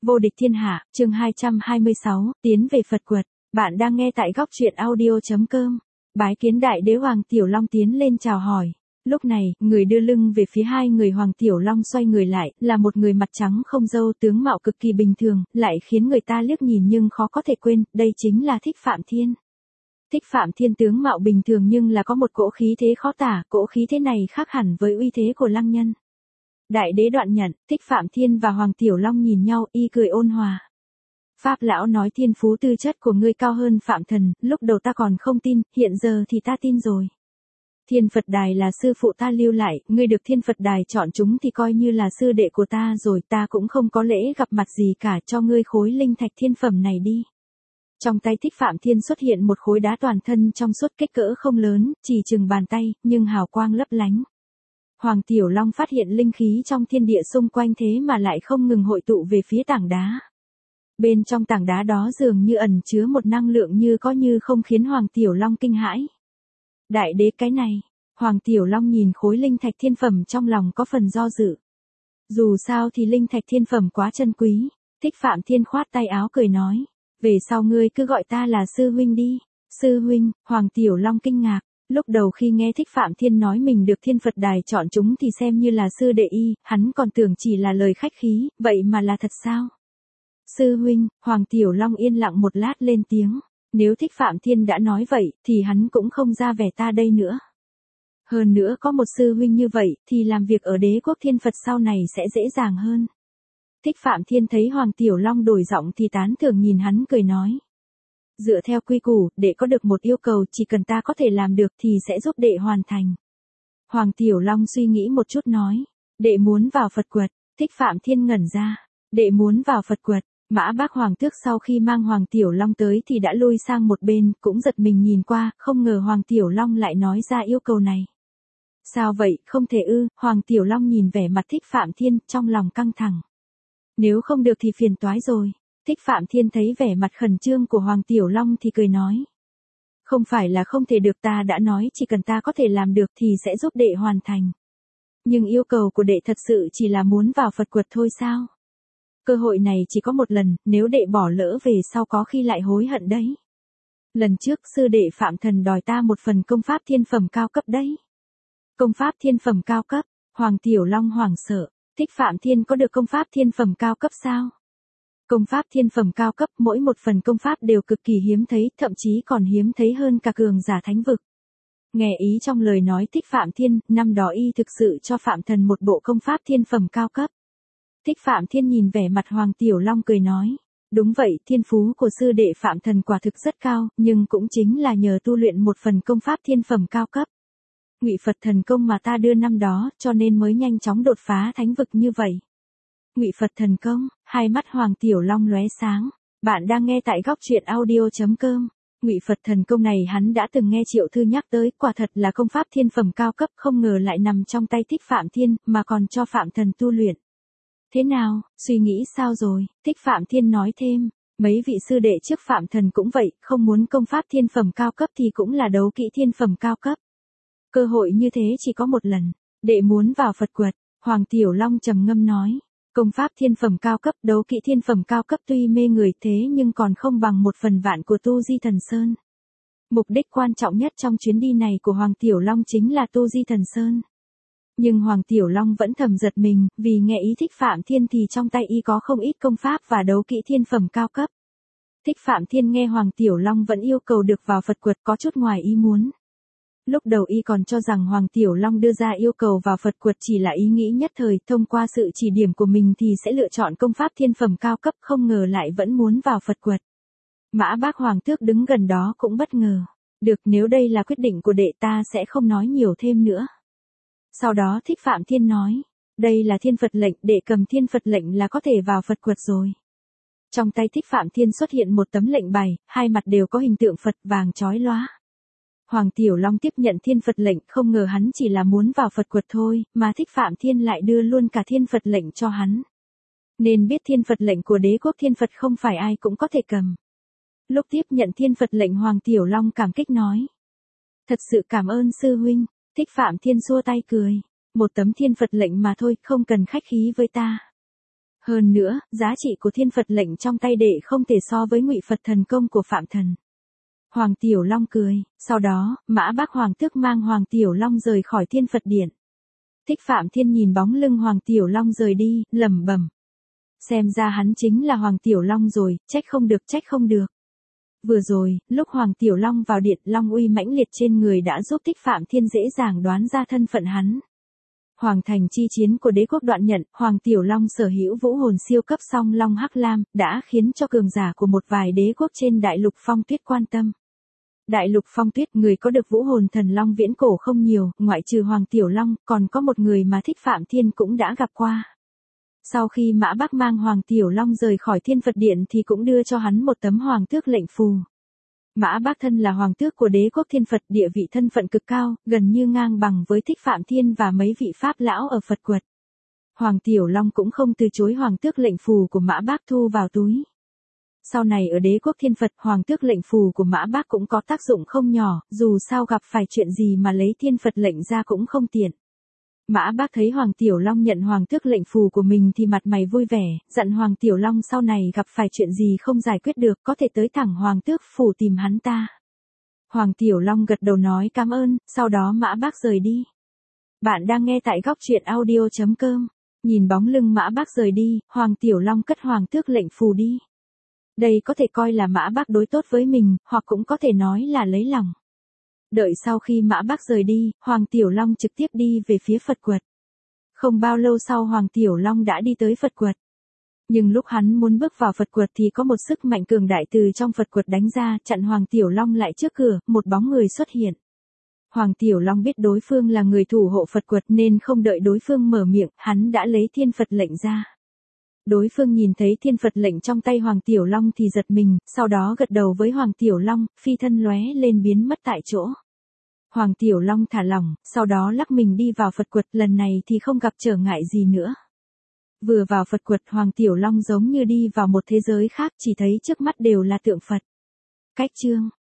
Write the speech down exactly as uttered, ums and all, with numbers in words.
Vô địch thiên hạ, chương hai trăm hai mươi sáu, tiến về Phật quật. Bạn đang nghe tại góc truyện audio.com. Bái kiến đại đế Hoàng Tiểu Long tiến lên chào hỏi. Lúc này, người đưa lưng về phía hai người Hoàng Tiểu Long xoay người lại, là một người mặt trắng không râu, tướng mạo cực kỳ bình thường, lại khiến người ta liếc nhìn nhưng khó có thể quên, đây chính là Thích Phạm Thiên. Thích Phạm Thiên tướng mạo bình thường nhưng là có một cỗ khí thế khó tả, cỗ khí thế này khác hẳn với uy thế của Lăng Nhân. Đại đế đoạn nhận, Thích Phạm Thiên và Hoàng Tiểu Long nhìn nhau, y cười ôn hòa. Pháp lão nói thiên phú tư chất của ngươi cao hơn Phạm Thần, lúc đầu ta còn không tin, hiện giờ thì ta tin rồi. Thiên Phật Đài là sư phụ ta lưu lại, ngươi được Thiên Phật Đài chọn chúng thì coi như là sư đệ của ta rồi, ta cũng không có lễ gặp mặt gì cả, cho ngươi khối linh thạch thiên phẩm này đi. Trong tay Thích Phạm Thiên xuất hiện một khối đá toàn thân trong suốt, kích cỡ không lớn, chỉ chừng bàn tay, nhưng hào quang lấp lánh. Hoàng Tiểu Long phát hiện linh khí trong thiên địa xung quanh thế mà lại không ngừng hội tụ về phía tảng đá. Bên trong tảng đá đó dường như ẩn chứa một năng lượng như có như không, khiến Hoàng Tiểu Long kinh hãi. Đại đế, cái này, Hoàng Tiểu Long nhìn khối linh thạch thiên phẩm trong lòng có phần do dự. Dù sao thì linh thạch thiên phẩm quá chân quý. Thích Phạm Thiên khoát tay áo cười nói, về sau ngươi cứ gọi ta là sư huynh đi. Sư huynh, Hoàng Tiểu Long kinh ngạc. Lúc đầu khi nghe Thích Phạm Thiên nói mình được Thiên Phật Đài chọn chúng thì xem như là sư đệ y, hắn còn tưởng chỉ là lời khách khí, vậy mà là thật sao? Sư huynh, Hoàng Tiểu Long yên lặng một lát lên tiếng, nếu Thích Phạm Thiên đã nói vậy, thì hắn cũng không ra vẻ ta đây nữa. Hơn nữa có một sư huynh như vậy, thì làm việc ở đế quốc Thiên Phật sau này sẽ dễ dàng hơn. Thích Phạm Thiên thấy Hoàng Tiểu Long đổi giọng thì tán thưởng nhìn hắn cười nói. Dựa theo quy củ, đệ có được một yêu cầu, chỉ cần ta có thể làm được thì sẽ giúp đệ hoàn thành. Hoàng Tiểu Long suy nghĩ một chút nói, đệ muốn vào Phật quật. Thích Phạm Thiên ngẩn ra, đệ muốn vào Phật quật. Mã Bác Hoàng Tước sau khi mang Hoàng Tiểu Long tới thì đã lui sang một bên, cũng giật mình nhìn qua, không ngờ Hoàng Tiểu Long lại nói ra yêu cầu này. Sao vậy, không thể ư? Hoàng Tiểu Long nhìn vẻ mặt Thích Phạm Thiên, trong lòng căng thẳng. Nếu không được thì phiền toái rồi. Thích Phạm Thiên thấy vẻ mặt khẩn trương của Hoàng Tiểu Long thì cười nói. Không phải là không thể được, ta đã nói chỉ cần ta có thể làm được thì sẽ giúp đệ hoàn thành. Nhưng yêu cầu của đệ thật sự chỉ là muốn vào Phật quật thôi sao? Cơ hội này chỉ có một lần, nếu đệ bỏ lỡ về sau có khi lại hối hận đấy. Lần trước sư đệ Phạm Thần đòi ta một phần công pháp thiên phẩm cao cấp đấy. Công pháp thiên phẩm cao cấp, Hoàng Tiểu Long hoảng sợ, Thích Phạm Thiên có được công pháp thiên phẩm cao cấp sao? Công pháp thiên phẩm cao cấp, mỗi một phần công pháp đều cực kỳ hiếm thấy, thậm chí còn hiếm thấy hơn cả cường giả thánh vực. Nghe ý trong lời nói Thích Phạm Thiên, năm đó y thực sự cho Phạm Thần một bộ công pháp thiên phẩm cao cấp. Thích Phạm Thiên nhìn vẻ mặt Hoàng Tiểu Long cười nói, đúng vậy, thiên phú của sư đệ Phạm Thần quả thực rất cao, nhưng cũng chính là nhờ tu luyện một phần công pháp thiên phẩm cao cấp. Ngụy Phật thần công mà ta đưa năm đó, cho nên mới nhanh chóng đột phá thánh vực như vậy. Ngụy Phật thần công, hai mắt Hoàng Tiểu Long lóe sáng. Bạn đang nghe tại góc truyện audio.com. Ngụy Phật thần công này hắn đã từng nghe Triệu Thư nhắc tới, quả thật là công pháp thiên phẩm cao cấp, không ngờ lại nằm trong tay Thích Phạm Thiên, mà còn cho Phạm Thần tu luyện. Thế nào, suy nghĩ sao rồi? Thích Phạm Thiên nói thêm, mấy vị sư đệ trước Phạm Thần cũng vậy, không muốn công pháp thiên phẩm cao cấp thì cũng là đấu kỹ thiên phẩm cao cấp. Cơ hội như thế chỉ có một lần, đệ muốn vào Phật quật. Hoàng Tiểu Long trầm ngâm nói. Công pháp thiên phẩm cao cấp, đấu kỹ thiên phẩm cao cấp tuy mê người thế nhưng còn không bằng một phần vạn của Tu Di Thần Sơn. Mục đích quan trọng nhất trong chuyến đi này của Hoàng Tiểu Long chính là Tu Di Thần Sơn. Nhưng Hoàng Tiểu Long vẫn thầm giật mình, vì nghe ý Thích Phạm Thiên thì trong tay y có không ít công pháp và đấu kỹ thiên phẩm cao cấp. Thích Phạm Thiên nghe Hoàng Tiểu Long vẫn yêu cầu được vào Phật quật có chút ngoài ý muốn. Lúc đầu y còn cho rằng Hoàng Tiểu Long đưa ra yêu cầu vào Phật quật chỉ là ý nghĩ nhất thời, thông qua sự chỉ điểm của mình thì sẽ lựa chọn công pháp thiên phẩm cao cấp, không ngờ lại vẫn muốn vào Phật quật. Mã Bác Hoàng Tước đứng gần đó cũng bất ngờ. Được, nếu đây là quyết định của đệ ta sẽ không nói nhiều thêm nữa. Sau đó Thích Phạm Thiên nói, đây là thiên Phật lệnh, đệ cầm thiên Phật lệnh là có thể vào Phật quật rồi. Trong tay Thích Phạm Thiên xuất hiện một tấm lệnh bài, hai mặt đều có hình tượng Phật vàng chói lóa. Hoàng Tiểu Long tiếp nhận thiên Phật lệnh, không ngờ hắn chỉ là muốn vào Phật quật thôi, mà Thích Phạm Thiên lại đưa luôn cả thiên Phật lệnh cho hắn. Nên biết thiên Phật lệnh của đế quốc Thiên Phật không phải ai cũng có thể cầm. Lúc tiếp nhận thiên Phật lệnh Hoàng Tiểu Long cảm kích nói. Thật sự cảm ơn sư huynh. Thích Phạm Thiên xua tay cười. Một tấm thiên Phật lệnh mà thôi, không cần khách khí với ta. Hơn nữa, giá trị của thiên Phật lệnh trong tay đệ không thể so với ngụy Phật thần công của Phạm Thần. Hoàng Tiểu Long cười, sau đó, Mã Bác Hoàng tước mang Hoàng Tiểu Long rời khỏi thiên Phật điện. Thích Phạm Thiên nhìn bóng lưng Hoàng Tiểu Long rời đi, lẩm bẩm. Xem ra hắn chính là Hoàng Tiểu Long rồi, trách không được trách không được. Vừa rồi, lúc Hoàng Tiểu Long vào điện, Long uy mãnh liệt trên người đã giúp Thích Phạm Thiên dễ dàng đoán ra thân phận hắn. Hoàng thành chi chiến của đế quốc Đoạn Nhận, Hoàng Tiểu Long sở hữu vũ hồn siêu cấp song Long Hắc Lam, đã khiến cho cường giả của một vài đế quốc trên đại lục Phong Tuyết quan tâm. Đại lục Phong Tuyết, người có được vũ hồn thần long viễn cổ không nhiều, ngoại trừ Hoàng Tiểu Long, còn có một người mà Thích Phạm Thiên cũng đã gặp qua. Sau khi Mã Bác mang Hoàng Tiểu Long rời khỏi thiên Phật điện thì cũng đưa cho hắn một tấm hoàng tước lệnh phù. Mã Bác thân là hoàng tước của đế quốc thiên Phật, địa vị thân phận cực cao, gần như ngang bằng với Thích Phạm Thiên và mấy vị pháp lão ở Phật quật. Hoàng Tiểu Long cũng không từ chối hoàng tước lệnh phù của Mã Bác thu vào túi. Sau này ở đế quốc thiên Phật, hoàng tước lệnh phù của Mã Bác cũng có tác dụng không nhỏ, dù sao gặp phải chuyện gì mà lấy thiên Phật lệnh ra cũng không tiện. Mã Bác thấy Hoàng Tiểu Long nhận hoàng tước lệnh phù của mình thì mặt mày vui vẻ, dặn Hoàng Tiểu Long sau này gặp phải chuyện gì không giải quyết được có thể tới thẳng hoàng tước phủ tìm hắn ta. Hoàng Tiểu Long gật đầu nói cảm ơn, sau đó Mã Bác rời đi. Bạn đang nghe tại góc truyện audio chấm com. Nhìn bóng lưng Mã Bác rời đi, Hoàng Tiểu Long cất hoàng tước lệnh phù đi. Đây có thể coi là Mã Bác đối tốt với mình, hoặc cũng có thể nói là lấy lòng. Đợi sau khi Mã Bác rời đi, Hoàng Tiểu Long trực tiếp đi về phía Phật quật. Không bao lâu sau Hoàng Tiểu Long đã đi tới Phật quật. Nhưng lúc hắn muốn bước vào Phật quật thì có một sức mạnh cường đại từ trong Phật quật đánh ra, chặn Hoàng Tiểu Long lại trước cửa, một bóng người xuất hiện. Hoàng Tiểu Long biết đối phương là người thủ hộ Phật quật nên không đợi đối phương mở miệng, hắn đã lấy thiên Phật lệnh ra. Đối phương nhìn thấy thiên Phật lệnh trong tay Hoàng Tiểu Long thì giật mình, sau đó gật đầu với Hoàng Tiểu Long, phi thân lóe lên biến mất tại chỗ. Hoàng Tiểu Long thả lỏng, sau đó lắc mình đi vào Phật quật, lần này thì không gặp trở ngại gì nữa. Vừa vào Phật quật, Hoàng Tiểu Long giống như đi vào một thế giới khác, chỉ thấy trước mắt đều là tượng Phật. Cách chương